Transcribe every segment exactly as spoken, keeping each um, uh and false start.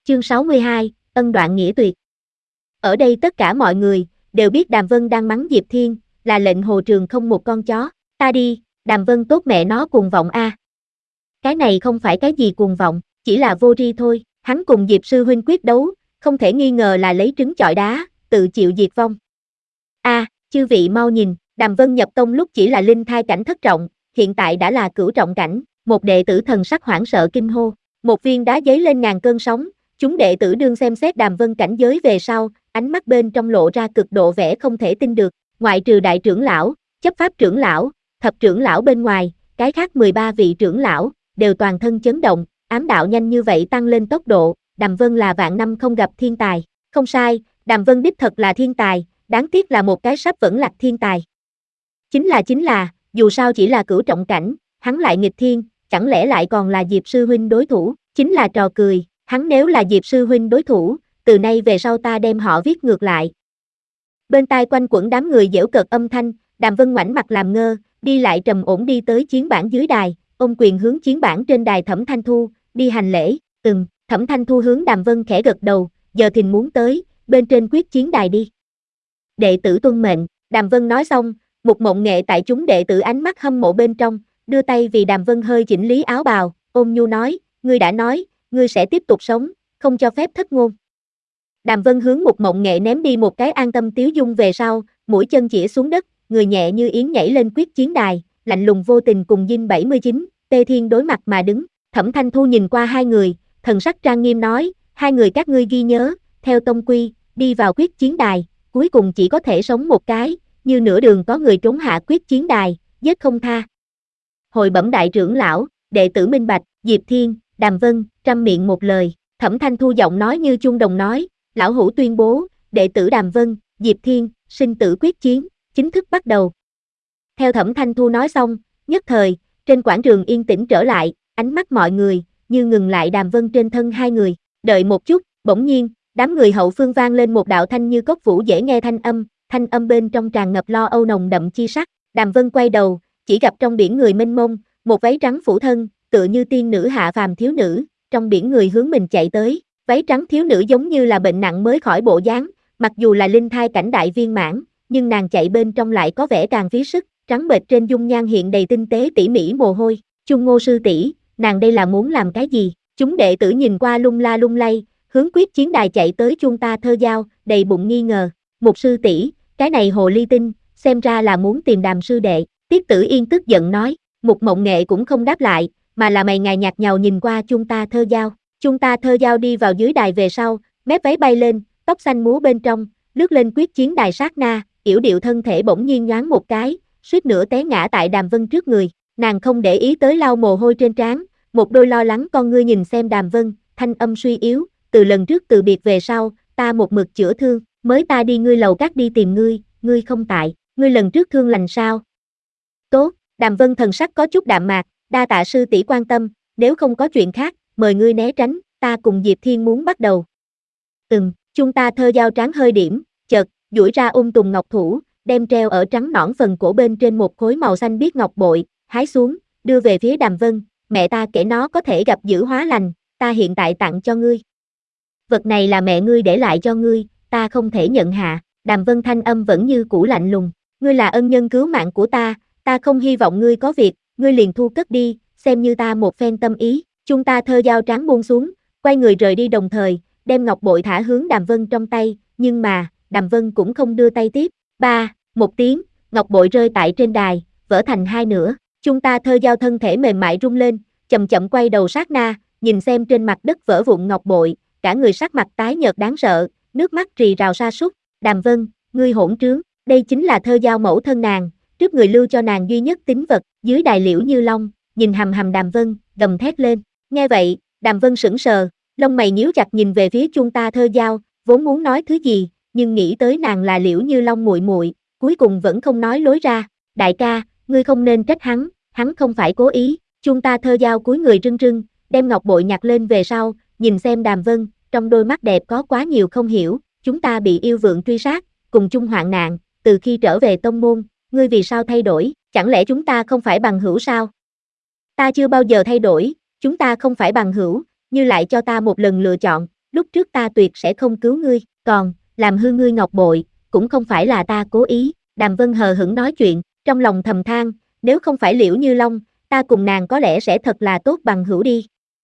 Chương sáu mươi hai, ân đoạn nghĩa tuyệt. Ở đây tất cả mọi người đều biết Đàm Vân đang mắng Diệp Thiên, là lệnh Hồ Trường không một con chó. Ta đi, Đàm Vân tốt mẹ nó cuồng vọng a. Cái này không phải cái gì cuồng vọng, chỉ là vô tri thôi. Hắn cùng Diệp sư huynh quyết đấu, không thể nghi ngờ là lấy trứng chọi đá, tự chịu diệt vong. A, à, chư vị mau nhìn, Đàm Vân nhập tông lúc chỉ là linh thai cảnh thất trọng, hiện tại đã là cửu trọng cảnh. Một đệ tử thần sắc hoảng sợ kinh hô. Một viên đá giấy lên ngàn cơn sóng. Chúng đệ tử đương xem xét Đàm Vân cảnh giới về sau, ánh mắt bên trong lộ ra cực độ vẻ không thể tin được. Ngoại trừ đại trưởng lão, chấp pháp trưởng lão, thập trưởng lão bên ngoài, cái khác mười ba vị trưởng lão đều toàn thân chấn động. Ám đạo nhanh như vậy tăng lên tốc độ, Đàm Vân là vạn năm không gặp thiên tài. Không sai, Đàm Vân đích thật là thiên tài, đáng tiếc là một cái sắp vẫn lạc thiên tài. Chính là chính là, dù sao chỉ là cửu trọng cảnh, hắn lại nghịch thiên, chẳng lẽ lại còn là Diệp sư huynh đối thủ, chính là trò cười, hắn nếu là Diệp sư huynh đối thủ, từ nay về sau ta đem họ viết ngược lại. Bên tai quanh quẩn đám người giễu cợt âm thanh, Đàm Vân ngoảnh mặt làm ngơ, đi lại trầm ổn đi tới chiến bản dưới đài, ôm quyền hướng chiến bản trên đài Thẩm Thanh Thu, đi hành lễ. Ừm, Thẩm Thanh Thu hướng Đàm Vân khẽ gật đầu, giờ thìn muốn tới, bên trên quyết chiến đài đi. Đệ tử tuân mệnh, Đàm Vân nói xong, một mộng nghệ tại chúng đệ tử ánh mắt hâm mộ bên trong, đưa tay vì Đàm Vân hơi chỉnh lý áo bào, ôn nhu nói, ngươi đã nói, ngươi sẽ tiếp tục sống, không cho phép thất ngôn. Đàm Vân hướng một mộng nghệ ném đi một cái an tâm tiếu dung về sau, mũi chân chĩa xuống đất, người nhẹ như yến nhảy lên quyết chiến đài, lạnh lùng vô tình cùng Dinh bảy mươi chín, Tê Thiên đối mặt mà đứng. Thẩm Thanh Thu nhìn qua hai người, thần sắc trang nghiêm nói, hai người các ngươi ghi nhớ, theo tông quy, đi vào quyết chiến đài, cuối cùng chỉ có thể sống một cái, như nửa đường có người trốn hạ quyết chiến đài, giết không tha. Hồi bẩm đại trưởng lão, đệ tử minh bạch, Diệp Thiên, Đàm Vân, trăm miệng một lời. Thẩm Thanh Thu giọng nói như chuông đồng nói, lão hữu tuyên bố, đệ tử Đàm Vân, Diệp Thiên, sinh tử quyết chiến, chính thức bắt đầu. Theo Thẩm Thanh Thu nói xong, nhất thời, trên quảng trường yên tĩnh trở lại, ánh mắt mọi người, như ngừng lại Đàm Vân trên thân hai người. Đợi một chút, bỗng nhiên, đám người hậu phương vang lên một đạo thanh như cốc vũ dễ nghe thanh âm, thanh âm bên trong tràn ngập lo âu nồng đậm chi sắc. Đàm Vân quay đầu, chỉ gặp trong biển người mênh mông, một váy trắng phủ thân, tựa như tiên nữ hạ phàm thiếu nữ, trong biển người hướng mình chạy tới. Váy trắng thiếu nữ giống như là bệnh nặng mới khỏi bộ dáng, mặc dù là linh thai cảnh đại viên mãn, nhưng nàng chạy bên trong lại có vẻ càng phí sức, trắng bệch trên dung nhan hiện đầy tinh tế tỉ mỉ mồ hôi. Chung Ngô sư tỷ, nàng đây là muốn làm cái gì? Chúng đệ tử nhìn qua lung la lung lay, hướng quyết chiến đài chạy tới chung ta thơ giao, đầy bụng nghi ngờ. Một sư tỷ, cái này hồ ly tinh, xem ra là muốn tìm Đàm sư đệ. Tiết Tử Yên tức giận nói. Một mộng nghệ cũng không đáp lại, mà là mày ngài nhạt nhàu nhìn qua chung ta thơ giao. Chung ta thơ giao đi vào dưới đài về sau, mép váy bay lên, tóc xanh múa bên trong, lướt lên quyết chiến đài sát na, yểu điệu thân thể bỗng nhiên nhoáng một cái, suýt nữa té ngã tại Đàm Vân trước người. Nàng không để ý tới lau mồ hôi trên trán, một đôi lo lắng con ngươi nhìn xem Đàm Vân, thanh âm suy yếu, từ lần trước từ biệt về sau, ta một mực chữa thương, mới ta đi ngươi lầu các đi tìm ngươi, ngươi không tại, ngươi lần trước thương lành sao? Tốt, Đàm Vân thần sắc có chút đạm mạc, đa tạ sư tỷ quan tâm, nếu không có chuyện khác, mời ngươi né tránh, ta cùng Diệp Thiên muốn bắt đầu. Ừm, chúng ta thơ giao trán hơi điểm, chợt, duỗi ra ung tùng ngọc thủ, đem treo ở trắng nõn phần cổ bên trên một khối màu xanh biếc ngọc bội, hái xuống, đưa về phía Đàm Vân, mẹ ta kể nó có thể gặp dữ hóa lành, ta hiện tại tặng cho ngươi. Vật này là mẹ ngươi để lại cho ngươi, ta không thể nhận hạ. Đàm Vân thanh âm vẫn như cũ lạnh lùng, ngươi là ân nhân cứu mạng của ta, ta không hy vọng ngươi có việc, ngươi liền thu cất đi, xem như ta một phen tâm ý. Chúng ta thơ giao trán buông xuống, quay người rời đi đồng thời, đem ngọc bội thả hướng Đàm Vân trong tay, nhưng mà, Đàm Vân cũng không đưa tay tiếp. Ba, một tiếng, ngọc bội rơi tại trên đài, vỡ thành hai nửa. Chúng ta thơ giao thân thể mềm mại rung lên, chậm chậm quay đầu sát na, nhìn xem trên mặt đất vỡ vụn ngọc bội, cả người sắc mặt tái nhợt đáng sợ, nước mắt rì rào sa sút. Đàm Vân, ngươi hỗn trướng, đây chính là thơ giao mẫu thân nàng, trước người lưu cho nàng duy nhất tín vật. Dưới đài Liễu Như Long, nhìn hầm hầm Đàm Vân, gầm thét lên. Nghe vậy, Đàm Vân sững sờ, lông mày nhíu chặt nhìn về phía chúng ta thơ giao, vốn muốn nói thứ gì, nhưng nghĩ tới nàng là Liễu Như Long muội muội, cuối cùng vẫn không nói lối ra. Đại ca, ngươi không nên trách hắn, hắn không phải cố ý. Chúng ta thơ giao cúi người rưng rưng, đem ngọc bội nhặt lên về sau, nhìn xem Đàm Vân, trong đôi mắt đẹp có quá nhiều không hiểu. Chúng ta bị yêu vượng truy sát, cùng chung hoạn nạn, từ khi trở về tông môn, ngươi vì sao thay đổi, chẳng lẽ chúng ta không phải bằng hữu sao? Ta chưa bao giờ thay đổi, chúng ta không phải bằng hữu, như lại cho ta một lần lựa chọn, lúc trước ta tuyệt sẽ không cứu ngươi, còn, làm hư ngươi ngọc bội, cũng không phải là ta cố ý, Đàm Vân hờ hững nói chuyện, trong lòng thầm than, nếu không phải Liễu Như Long, ta cùng nàng có lẽ sẽ thật là tốt bằng hữu đi.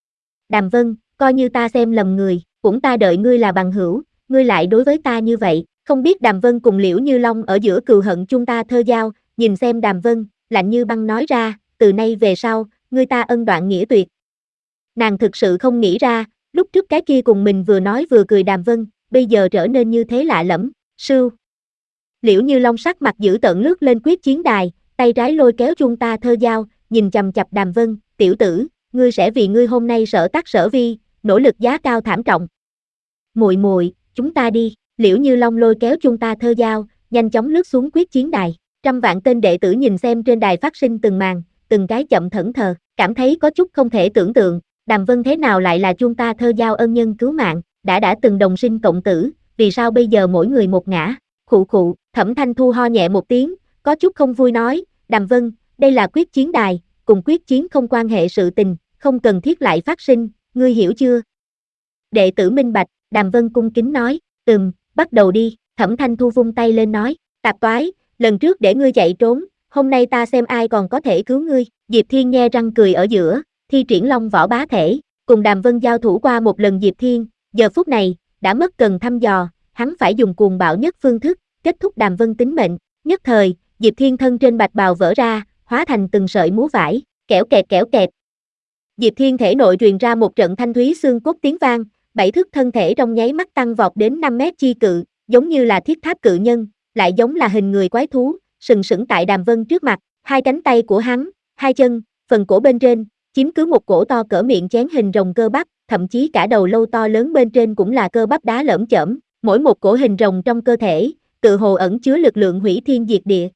Đàm Vân, coi như ta xem lầm người, cũng ta đợi ngươi là bằng hữu, ngươi lại đối với ta như vậy, không biết Đàm Vân cùng Liễu Như Long ở giữa cừu hận chung ta thơ giao, nhìn xem Đàm Vân, lạnh như băng nói ra, từ nay về sau, ngươi ta ân đoạn nghĩa tuyệt. Nàng thực sự không nghĩ ra, lúc trước cái kia cùng mình vừa nói vừa cười Đàm Vân, bây giờ trở nên như thế lạ lẫm, sưu. Liễu Như Long sắc mặt dữ tợn lướt lên quyết chiến đài, tay trái lôi kéo chung ta thơ giao, nhìn chằm chằm Đàm Vân, tiểu tử, ngươi sẽ vì ngươi hôm nay sở tác sở vi, nỗ lực giá cao thảm trọng. Muội muội, chúng ta đi, Liễu Như Long lôi kéo chung ta thơ giao, nhanh chóng lướt xuống quyết chiến đài, trăm vạn tên đệ tử nhìn xem trên đài phát sinh từng màn, từng cái chậm thẫn thờ, cảm thấy có chút không thể tưởng tượng, Đàm Vân thế nào lại là chung ta thơ giao ân nhân cứu mạng, đã đã từng đồng sinh cộng tử, vì sao bây giờ mỗi người một ngã, khụ khụ, Thẩm Thanh Thu ho nhẹ một tiếng, có chút không vui nói, Đàm Vân, đây là quyết chiến đài, cùng quyết chiến không quan hệ sự tình, không cần thiết lại phát sinh, ngươi hiểu chưa? Đệ tử minh bạch, Đàm Vân cung kính nói, ừm, bắt đầu đi, Thẩm Thanh Thu vung tay lên nói, tạp toái, lần trước để ngươi chạy trốn, hôm nay ta xem ai còn có thể cứu ngươi, Diệp Thiên nhe răng cười ở giữa, thi triển long võ bá thể, cùng Đàm Vân giao thủ qua một lần Diệp Thiên, giờ phút này, đã mất cần thăm dò, hắn phải dùng cuồng bạo nhất phương thức, kết thúc Đàm Vân tính mệnh, nhất thời, Diệp Thiên thân trên bạch bào vỡ ra, hóa thành từng sợi múa vải, kẽo kẹt kẽo kẹt. Diệp Thiên thể nội truyền ra một trận thanh thúy xương cốt tiếng vang, bảy thước thân thể trong nháy mắt tăng vọt đến năm mét chi cự, giống như là thiết tháp cự nhân, lại giống là hình người quái thú, sừng sững tại Đàm Vân trước mặt, hai cánh tay của hắn, hai chân, phần cổ bên trên, chiếm cứ một cổ to cỡ miệng chén hình rồng cơ bắp, thậm chí cả đầu lâu to lớn bên trên cũng là cơ bắp đá lởm chởm, mỗi một cổ hình rồng trong cơ thể, tự hồ ẩn chứa lực lượng hủy thiên diệt địa,